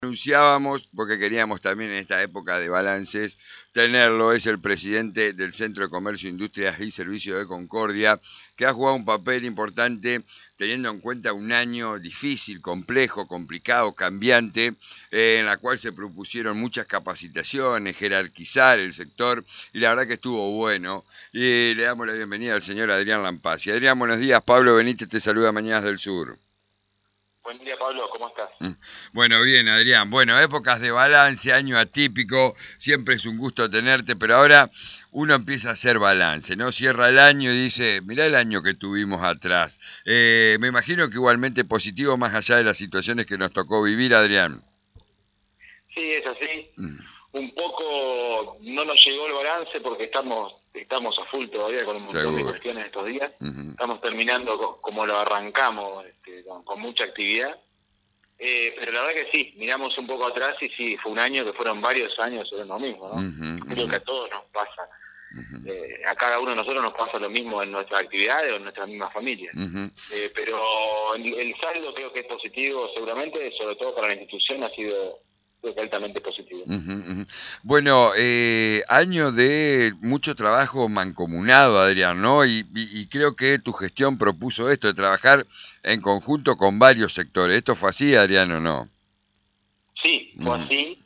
Anunciábamos, porque queríamos también en esta época de balances tenerlo, es el presidente del Centro de Comercio, Industrias y Servicios de Concordia, que ha jugado un papel importante teniendo en cuenta un año difícil, complejo, complicado, cambiante, en la cual se propusieron muchas capacitaciones, jerarquizar el sector, y la verdad que estuvo bueno. Y le damos la bienvenida al señor Adrián Lampasi. Adrián, buenos días. Pablo Benítez te saluda, Mañanas del Sur. Buen día, Pablo, ¿cómo estás? Bueno, bien, Adrián. Bueno, épocas de balance, año atípico, siempre es un gusto tenerte, pero ahora uno empieza a hacer balance, ¿no? Cierra el año y dice, mirá el año que tuvimos atrás. Me imagino que igualmente positivo más allá de las situaciones que nos tocó vivir, Adrián. Sí, es así. Mm, Un poco no nos llegó el balance porque estamos a full todavía con un montón de seguro. cuestiones estos días. Ujú, Estamos terminando como lo arrancamos, con mucha actividad. Pero la verdad que sí, miramos un poco atrás y sí, fue un año que fueron varios años sobre lo mismo, ¿no? ujú, Creo ujú, que a todos nos pasa. ujú, A cada uno de nosotros nos pasa lo mismo en nuestras actividades o en nuestras mismas familias. ujú. Pero el saldo creo que es positivo seguramente, sobre todo para la institución ha sido creo que altamente positivo. Ujú, ujú. Bueno, año de mucho trabajo mancomunado, Adrián, ¿no? Y creo que tu gestión propuso esto, de trabajar en conjunto con varios sectores. ¿Esto fue así, Adrián, o no? Sí, fue Ujú, así.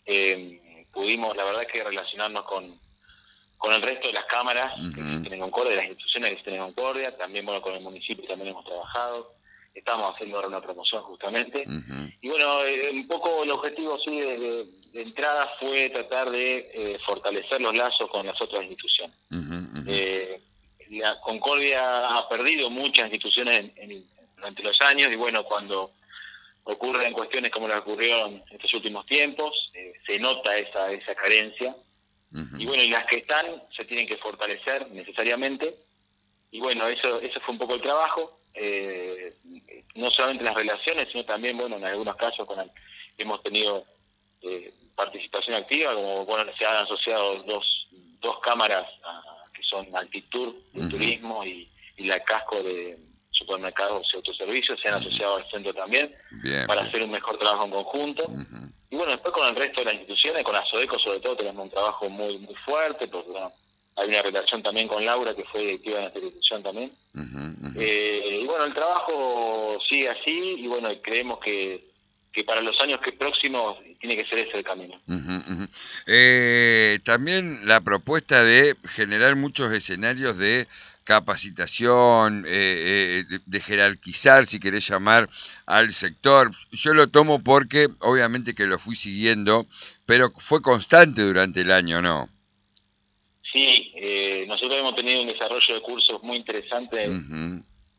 Pudimos, la verdad, que relacionarnos con el resto de las cámaras que ujú, existen en Concordia, de las instituciones que existen en Concordia, también bueno con el municipio también hemos trabajado, estamos haciendo ahora una promoción justamente, ujú, y bueno, un poco el objetivo sí de entrada fue tratar de fortalecer los lazos con las otras instituciones. ujú, ujú, Eh, la Concordia ha perdido muchas instituciones durante los años, y bueno, cuando ocurren cuestiones como las que ocurrieron en estos últimos tiempos, se nota esa carencia, y ujú, bueno, y las que están se tienen que fortalecer necesariamente, y bueno, eso fue un poco el trabajo, no solamente las relaciones, sino también, bueno, en algunos casos hemos tenido participación activa, como bueno, se han asociado dos cámaras que son Altitur de ujú. turismo y la Casco de supermercados y autoservicios, se han Ujú. asociado al centro también Bien, para bien. hacer un mejor trabajo en conjunto. Ujú, Y bueno, después con el resto de las instituciones, con Asodeco sobre todo, tenemos un trabajo muy muy fuerte, porque bueno, hay una relación también con Laura, que fue directiva de nuestra institución también. ujú, ujú. Y bueno, el trabajo sigue así, y bueno, creemos que para los años que próximos tiene que ser ese el camino. Ujú, ujú. También la propuesta de generar muchos escenarios de capacitación, de jerarquizar, si querés llamar, al sector. Yo lo tomo porque obviamente que lo fui siguiendo, pero fue constante durante el año, ¿no? Sí, nosotros hemos tenido un desarrollo de cursos muy interesante Ujú,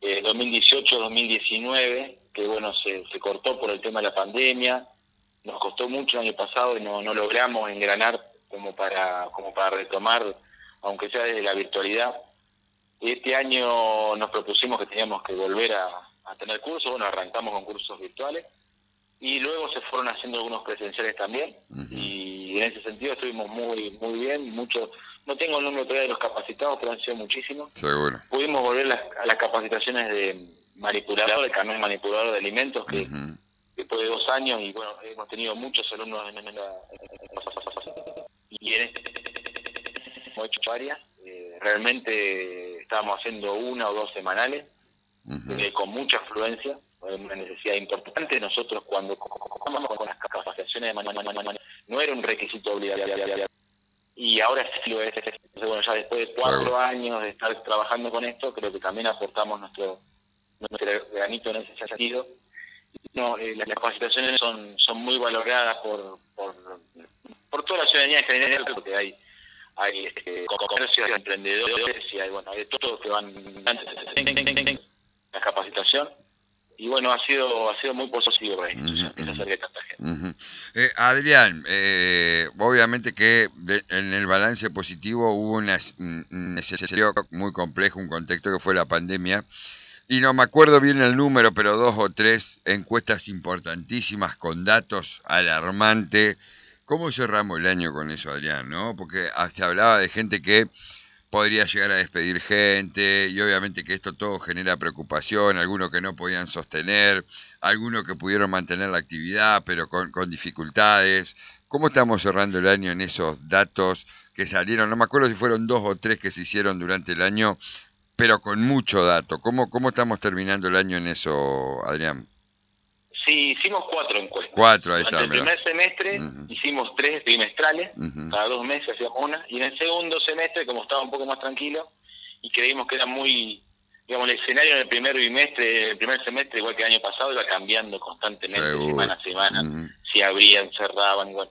2018-2019, que bueno, se cortó por el tema de la pandemia, nos costó mucho el año pasado y no logramos engranar como para retomar, aunque sea desde la virtualidad. Este año nos propusimos que teníamos que volver a tener cursos, bueno, arrancamos con cursos virtuales y luego se fueron haciendo algunos presenciales también, ujú. y en ese sentido estuvimos muy muy bien, muchos, no tengo el número todavía de los capacitados, pero han sido muchísimos. Seguro. Pudimos volver a las capacitaciones de manipulador, de carnet manipulador de alimentos, que Ujú, después de 2 años, y bueno, hemos tenido muchos alumnos y en este hemos hecho varias, realmente estábamos haciendo 1 o 2 semanales, ujú. con mucha afluencia, una necesidad importante. Nosotros cuando comenzamos con las capacitaciones de no era un requisito obligatorio, y ahora sí lo es. Entonces, bueno, ya después de Seguro. 4 años de estar trabajando con esto, creo que también aportamos nuestro granito en ese sentido. No, las capacitaciones son muy valoradas por toda la ciudadanía en general, porque hay comercios, emprendedores, y hay de todo que van la capacitación, y bueno, ha sido muy positivo para la Ujú, institución que se ujú. acerque tanta gente. Ujú. Adrián, obviamente que en el balance positivo hubo un escenario muy complejo, un contexto que fue la pandemia, y no me acuerdo bien el número, pero 2 o 3 encuestas importantísimas con datos alarmantes. ¿Cómo cerramos el año con eso, Adrián? ¿No? Porque se hablaba de gente que podría llegar a despedir gente, y obviamente que esto todo genera preocupación, algunos que no podían sostener, algunos que pudieron mantener la actividad, pero con dificultades. ¿Cómo estamos cerrando el año en esos datos que salieron? No me acuerdo si fueron 2 o 3 que se hicieron durante el año, pero con mucho dato. ¿Cómo estamos terminando el año en eso, Adrián? Sí, hicimos 4 encuestas. 4, ahí está. Durante el primer semestre hicimos 3 trimestrales, cada 2 meses hacíamos una, y en el segundo semestre, como estaba un poco más tranquilo, y creímos que era muy, digamos, el escenario en el primer semestre, igual que el año pasado, iba cambiando constantemente, semana a semana, si abrían, cerraban, igual.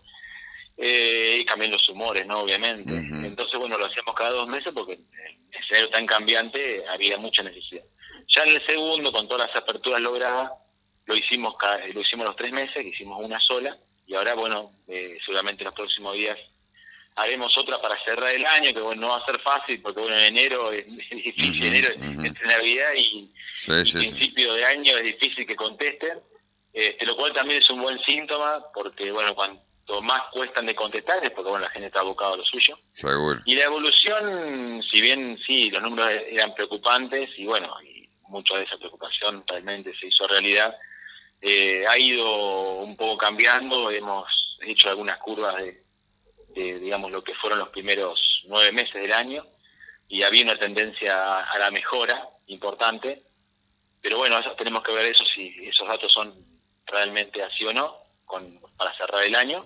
Y cambian los humores, ¿no? Obviamente. Entonces, bueno, lo hacíamos cada 2 meses porque el escenario tan cambiante había mucha necesidad. Ya en el segundo, con todas las aperturas logradas, lo hicimos los 3 meses, que hicimos una sola, y ahora, bueno, seguramente en los próximos días haremos otra para cerrar el año, que bueno, no va a ser fácil, porque bueno, en enero es difícil, enero entre Navidad y principio de año es difícil que contesten, lo cual también es un buen síntoma, porque bueno, cuanto más cuestan de contestar es porque bueno, la gente está abocada a lo suyo. Seguro. Y la evolución, si bien sí, los números eran preocupantes, y bueno, y mucha de esa preocupación realmente se hizo realidad, ha ido un poco cambiando, hemos hecho algunas curvas de digamos, lo que fueron los primeros 9 meses del año, y había una tendencia a la mejora importante, pero bueno, tenemos que ver eso, si esos datos son realmente así o no, para cerrar el año.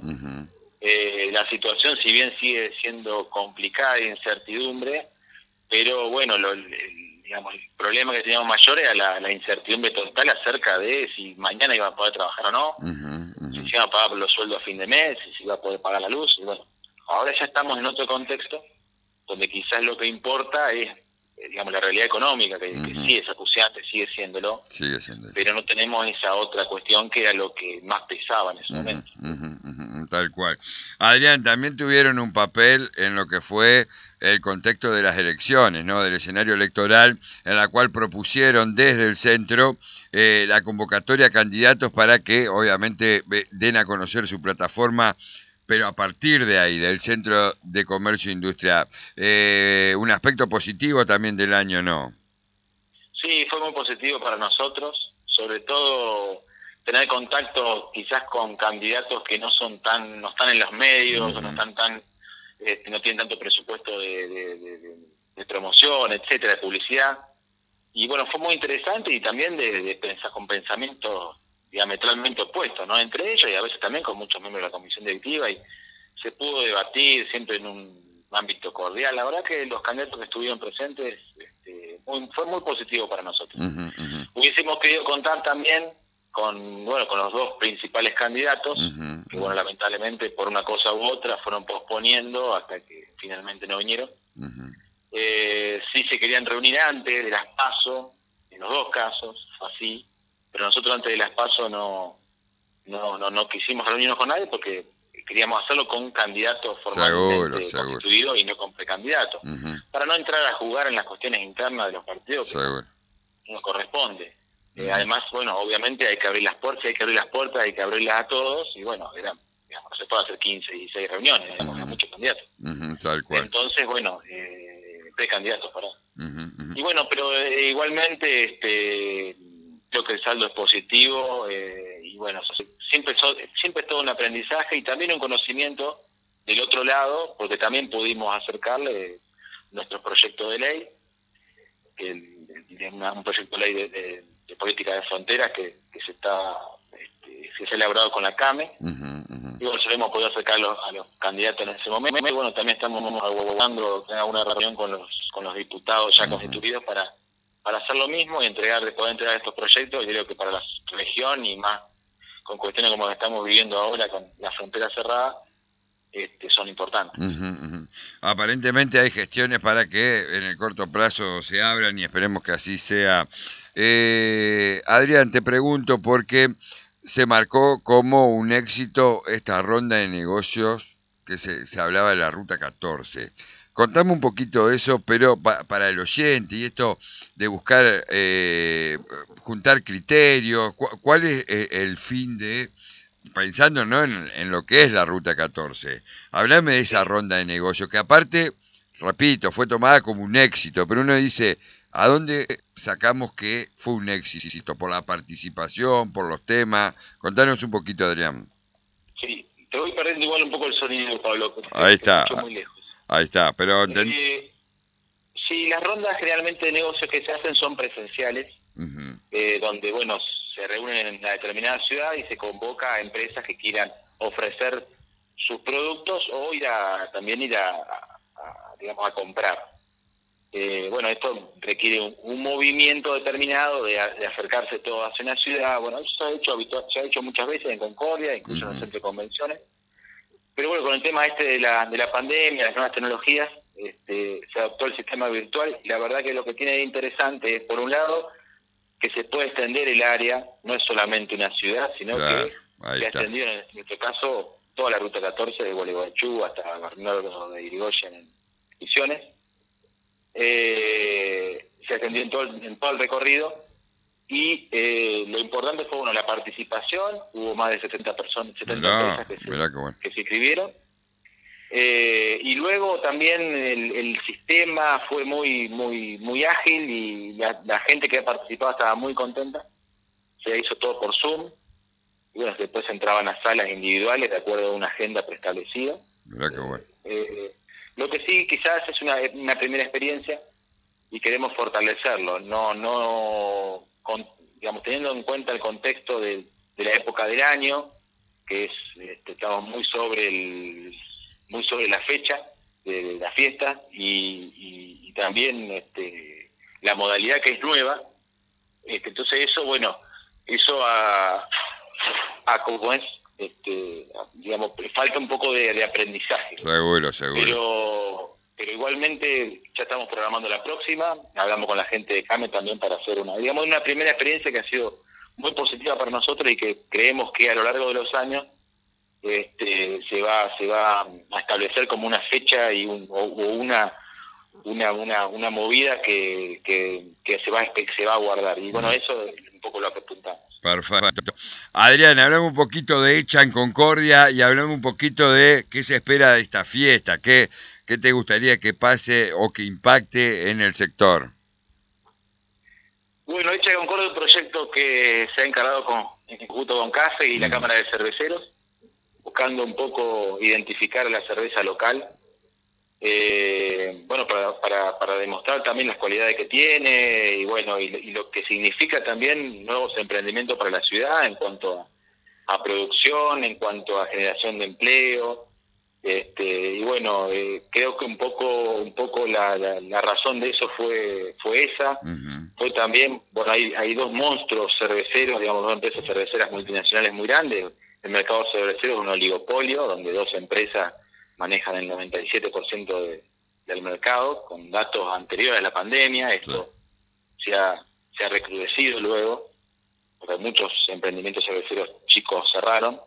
La situación, si bien sigue siendo complicada e incertidumbre, pero bueno, digamos, el problema que teníamos mayor era la incertidumbre total acerca de si mañana iba a poder trabajar o no, si se iban a pagar los sueldos a fin de mes, si se iba a poder pagar la luz. Y bueno, ahora ya estamos en otro contexto donde quizás lo que importa es, digamos, la realidad económica, que sí es acuciante, sigue siéndolo, pero no tenemos esa otra cuestión que era lo que más pesaba en ese momento. Tal cual. Adrián, también tuvieron un papel en lo que fue el contexto de las elecciones, ¿no? Del escenario electoral, en la cual propusieron desde el centro la convocatoria a candidatos para que obviamente den a conocer su plataforma, pero a partir de ahí, del Centro de Comercio e Industria. Un aspecto positivo también del año, ¿no? Sí, fue muy positivo para nosotros, sobre todo tener contacto quizás con candidatos que no están en los medios, no están no tienen tanto presupuesto de promoción, etcétera, de publicidad. Y bueno, fue muy interesante, y también de pensar con pensamientos diametralmente opuestos, ¿no? Entre ellos, y a veces también con muchos miembros de la comisión directiva, y se pudo debatir siempre en un ámbito cordial. La verdad que los candidatos que estuvieron presentes fue muy positivo para nosotros. Hubiésemos querido contar también con los 2 principales candidatos, que bueno, lamentablemente por una cosa u otra fueron posponiendo hasta que finalmente no vinieron. Sí se querían reunir antes de las PASO, en los 2 casos, así, pero nosotros antes de las PASO no quisimos reunirnos con nadie porque queríamos hacerlo con un candidato formalmente constituido y no con precandidatos, para no entrar a jugar en las cuestiones internas de los partidos que no corresponde. Además, bueno, obviamente hay que abrir las puertas, hay que abrirlas a todos, y bueno, no se puede hacer 15, 16 reuniones, hay muchos candidatos. Tal cual. Entonces, bueno, precandidatos, perdón. Y bueno, pero igualmente creo que el saldo es positivo, y bueno, siempre es todo un aprendizaje y también un conocimiento del otro lado, porque también pudimos acercarle nuestro proyecto de ley, un proyecto de ley de política de fronteras que se ha elaborado con la CAME. Y bueno, se lo hemos podido acercar a los candidatos en ese momento. Y bueno, también estamos abogando en una reunión con los diputados ya constituidos para hacer lo mismo y poder entregar estos proyectos. Yo creo que para la región, y más con cuestiones como las que estamos viviendo ahora con la frontera cerrada, son importantes. Aparentemente hay gestiones para que en el corto plazo se abran, y esperemos que así sea. Adrián, te pregunto porque se marcó como un éxito esta ronda de negocios que se hablaba de la Ruta 14. Contame un poquito de eso, pero para el oyente, y esto de buscar, juntar criterios, ¿cuál es el fin pensando, ¿no?, en lo que es la Ruta 14? Hablame de esa ronda de negocios, que aparte repito, fue tomada como un éxito, pero uno dice, ¿a dónde sacamos que fue un éxito? ¿Por la participación, por los temas? Contanos un poquito, Adrián. Sí, te voy perdiendo igual un poco el sonido, Pablo, porque Ahí te está, escucho muy lejos. ahí está, pero... Sí, las rondas generalmente de negocios que se hacen son presenciales, donde, bueno, se reúnen en una determinada ciudad y se convoca a empresas que quieran ofrecer sus productos o también ir digamos, a comprar. Bueno, esto requiere un movimiento determinado de acercarse todo hacia una ciudad. Bueno, eso se ha hecho muchas veces en Concordia, incluso en el centro de convenciones. Pero bueno, con el tema de la pandemia, las nuevas tecnologías, se adoptó el sistema virtual y la verdad que lo que tiene de interesante es, por un lado, que se puede extender el área, no es solamente una ciudad, sino que se ha extendido, en nuestro caso, toda la ruta 14 de Gualeguaychú hasta Bernardo de Irigoyen en Misiones. Se extendió en todo el recorrido y lo importante fue, bueno, la participación. Hubo más de 70 empresas que se inscribieron. Y luego también el sistema fue muy ágil y la gente que ha participado estaba muy contenta. Se hizo todo por Zoom y bueno, después entraban a salas individuales de acuerdo a una agenda preestablecida. Mirá qué bueno. Lo que sí quizás es una primera experiencia y queremos fortalecerlo, digamos, teniendo en cuenta el contexto de la época del año, que es estamos muy sobre la fecha de la fiesta y también la modalidad que es nueva. Entonces eso, bueno, eso como es, digamos, falta un poco de aprendizaje. Seguro. Pero igualmente ya estamos programando la próxima. Hablamos con la gente de CAME también para hacer una primera experiencia que ha sido muy positiva para nosotros y que creemos que a lo largo de los años se va a establecer como una fecha y una movida que se va a guardar. Y bueno, eso es un poco lo que apuntamos. Perfecto. Adrián, hablamos un poquito de Hecha en Concordia y hablamos un poquito de qué se espera de esta fiesta, qué te gustaría que pase o que impacte en el sector. Bueno, Hecha en Concordia es un proyecto que se ha encargado en conjunto con CAFE y la Cámara de Cerveceros, buscando un poco identificar la cerveza local, bueno, para demostrar también las cualidades que tiene y bueno, y lo que significa también nuevos emprendimientos para la ciudad en cuanto a producción, en cuanto a generación de empleo. Y bueno, creo que un poco la razón de eso fue esa. Fue también, bueno, hay dos monstruos cerveceros, digamos, dos empresas cerveceras multinacionales muy grandes. El mercado cervecero es un oligopolio donde dos empresas manejan el 97% del mercado, con datos anteriores a la pandemia. Esto se ha recrudecido luego, porque muchos emprendimientos cerveceros chicos cerraron.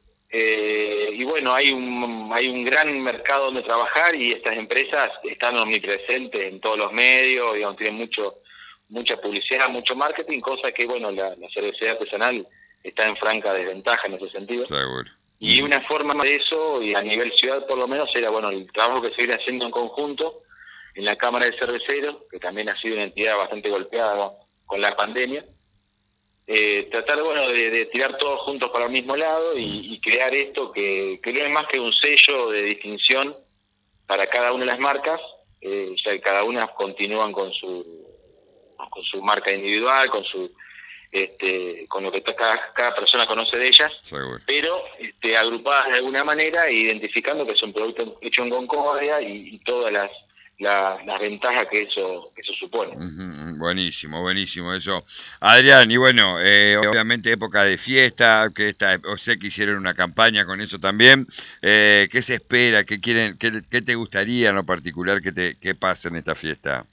Y bueno, hay un gran mercado donde trabajar y estas empresas están omnipresentes en todos los medios, digamos, tienen mucha publicidad, mucho marketing, cosa que, bueno, la cervecería artesanal está en franca desventaja en ese sentido. Seguro. Y una forma de eso, y a nivel ciudad por lo menos, era, bueno, el trabajo que se viene haciendo en conjunto en la Cámara de Cerveceros, que también ha sido una entidad bastante golpeada con la pandemia. Tratar, bueno, de tirar todos juntos para el mismo lado y crear esto que no es más que un sello de distinción para cada una de las marcas, ya que cada una continúan con su marca individual, con lo que cada persona conoce de ellas. Seguro. Pero agrupadas de alguna manera e identificando que es un producto hecho en Concordia y todas las ventajas que eso supone. Buenísimo eso. Adrián, y bueno, obviamente época de fiesta, sé que hicieron una campaña con eso también. ¿Qué se espera? ¿Qué quieren? ¿Qué te gustaría en lo particular que pase en esta fiesta?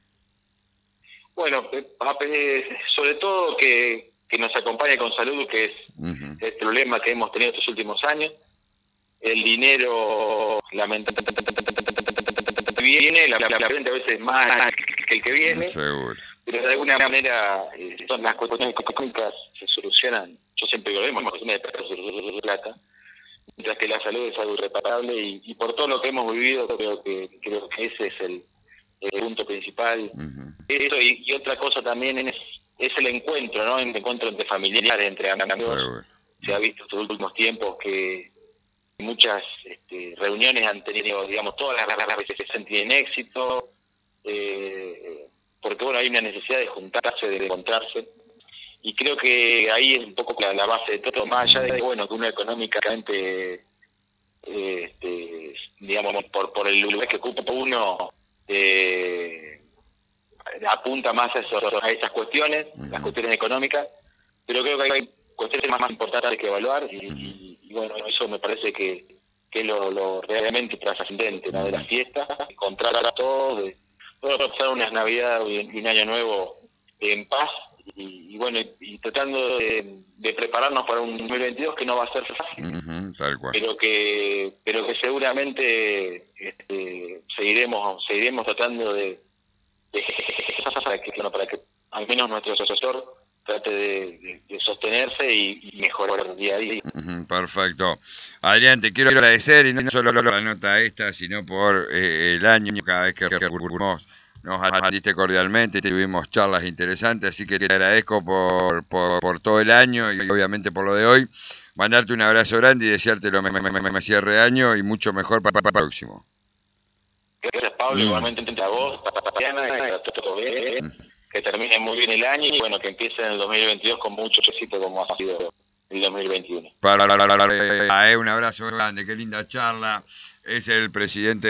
Bueno, sobre todo que nos acompañe con salud, que es el problema que hemos tenido estos últimos años. El dinero, lamentablemente, viene, la a veces más que el que viene. Seguro. Pero de alguna manera son las cuestiones económicas se solucionan. Yo siempre digo lo mismo, cuestiones de plata. mientras que la salud es algo irreparable y por todo lo que hemos vivido creo que ese es el punto principal. Eso y otra cosa también es el encuentro, ¿no? El encuentro entre familiares, entre amigos. Se ha visto estos últimos tiempos que muchas reuniones han tenido, digamos, todas las veces se tienen éxito, porque bueno, hay una necesidad de juntarse, de encontrarse, y creo que ahí es un poco la base de todo, más allá de bueno que uno económicamente, digamos, por el lugar que ocupa uno, apunta más a esas cuestiones, las cuestiones económicas, pero creo que hay cuestiones más importantes que evaluar y bueno, eso me parece que es lo realmente trascendente, ¿no? De la fiesta, encontrar a todos, de pasar unas Navidades y un Año Nuevo en paz y bueno, y tratando de prepararnos para un 2022 que no va a ser fácil, tal cual. pero que seguridamente seguiremos tratando de para que al menos nuestro asesor trate de sostenerse y mejorar día a día. Perfecto. Adrián, te quiero agradecer, y no solo la nota esta, sino por el año, cada vez que nos atendiste cordialmente, tuvimos charlas interesantes, así que te agradezco por todo el año y obviamente por lo de hoy. Mandarte un abrazo grande y desearte lo me cierre de año y mucho mejor para el próximo. Gracias, Pablo, igualmente a vos, para Tatiana, a todo bien, que termine muy bien el año y bueno, que empiece en el 2022 con mucho éxito como ha sido el 2021. Un abrazo grande, qué linda charla. Es el presidente